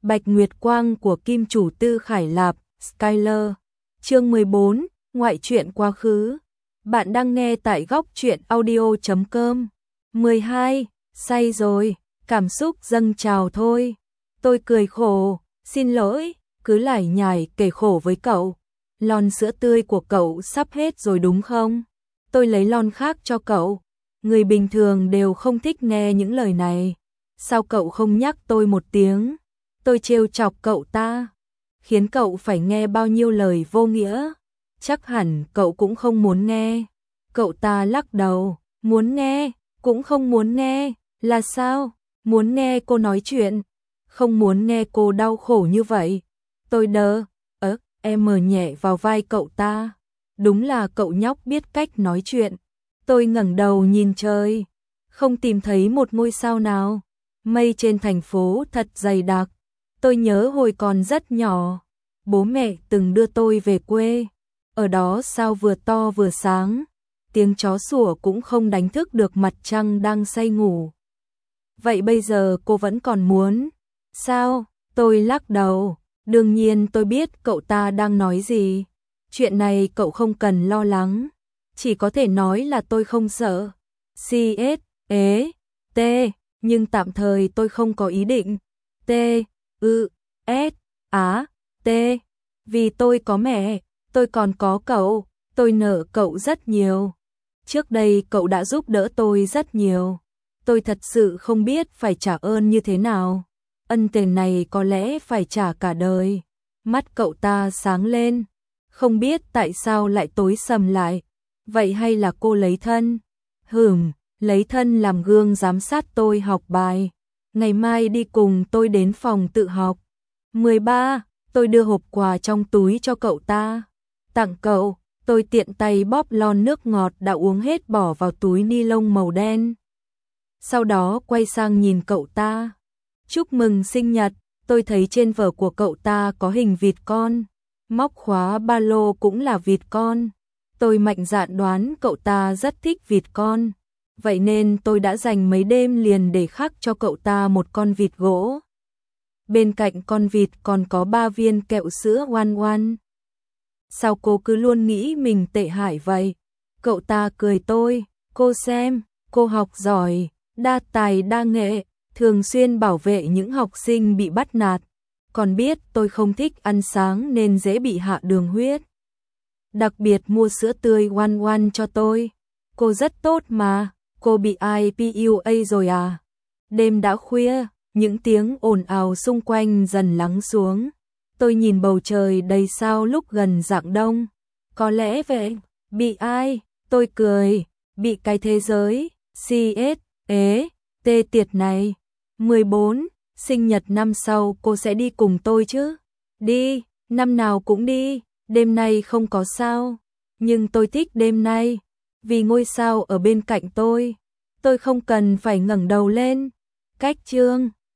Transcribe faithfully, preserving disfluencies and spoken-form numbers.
Bạch Nguyệt Quang của Kim Chủ Tư Khải Lạp, Skyler. Chương mười bốn, Ngoại truyện quá khứ. Bạn đang nghe tại góc truyện audio chấm com. mười hai, say rồi, cảm xúc dâng trào thôi. Tôi cười khổ, xin lỗi, cứ lải nhải kể khổ với cậu. Lon sữa tươi của cậu sắp hết rồi đúng không? Tôi lấy lon khác cho cậu. Người bình thường đều không thích nghe những lời này. Sao cậu không nhắc tôi một tiếng? Tôi trêu chọc cậu ta, khiến cậu phải nghe bao nhiêu lời vô nghĩa. Chắc hẳn cậu cũng không muốn nghe. Cậu ta lắc đầu, muốn nghe, cũng không muốn nghe. Là sao? Muốn nghe cô nói chuyện, không muốn nghe cô đau khổ như vậy. Tôi đơ, ớ, em mờ nhẹ vào vai cậu ta. Đúng là cậu nhóc biết cách nói chuyện. Tôi ngẩng đầu nhìn trời, không tìm thấy một ngôi sao nào. Mây trên thành phố thật dày đặc. Tôi nhớ hồi còn rất nhỏ, bố mẹ từng đưa tôi về quê. Ở đó sao vừa to vừa sáng, tiếng chó sủa cũng không đánh thức được mặt trăng đang say ngủ. Vậy bây giờ cô vẫn còn muốn? Sao? Tôi lắc đầu. Đương nhiên tôi biết cậu ta đang nói gì. Chuyện này cậu không cần lo lắng. Chỉ có thể nói là tôi không sợ. xê ét, ế, T, nhưng tạm thời tôi không có ý định. T, ư, S, Á, T. Vì tôi có mẹ, tôi còn có cậu, tôi nợ cậu rất nhiều. Trước đây cậu đã giúp đỡ tôi rất nhiều. Tôi thật sự không biết phải trả ơn như thế nào. Ân tình này có lẽ phải trả cả đời. Mắt cậu ta sáng lên. Không biết tại sao lại tối sầm lại. Vậy hay là cô lấy thân? Hừm, lấy thân làm gương giám sát tôi học bài. Ngày mai đi cùng tôi đến phòng tự học. mười ba, tôi đưa hộp quà trong túi cho cậu ta. Tặng cậu, tôi tiện tay bóp lon nước ngọt đã uống hết bỏ vào túi ni lông màu đen. Sau đó quay sang nhìn cậu ta. Chúc mừng sinh nhật, tôi thấy trên vở của cậu ta có hình vịt con. Móc khóa ba lô cũng là vịt con. Tôi mạnh dạn đoán cậu ta rất thích vịt con. Vậy nên tôi đã dành mấy đêm liền để khắc cho cậu ta một con vịt gỗ. Bên cạnh con vịt còn có ba viên kẹo sữa Oan Oan. Sao cô cứ luôn nghĩ mình tệ hại vậy? Cậu ta cười tôi, cô xem, cô học giỏi, đa tài đa nghệ, thường xuyên bảo vệ những học sinh bị bắt nạt. Còn biết tôi không thích ăn sáng nên dễ bị hạ đường huyết. Đặc biệt mua sữa tươi Oan Oan cho tôi. Cô rất tốt mà, cô bị i pê u a rồi à? Đêm đã khuya, những tiếng ồn ào xung quanh dần lắng xuống. Tôi nhìn bầu trời đầy sao lúc gần rạng đông. Có lẽ vậy, bị ai? Tôi cười, bị cái thế giới, xê ét, ế, T tiệt này. mười bốn, sinh nhật năm sau cô sẽ đi cùng tôi chứ? Đi, năm nào cũng đi, đêm nay không có sao. Nhưng tôi thích đêm nay, vì ngôi sao ở bên cạnh tôi. Tôi không cần phải ngẩng đầu lên. Cách chương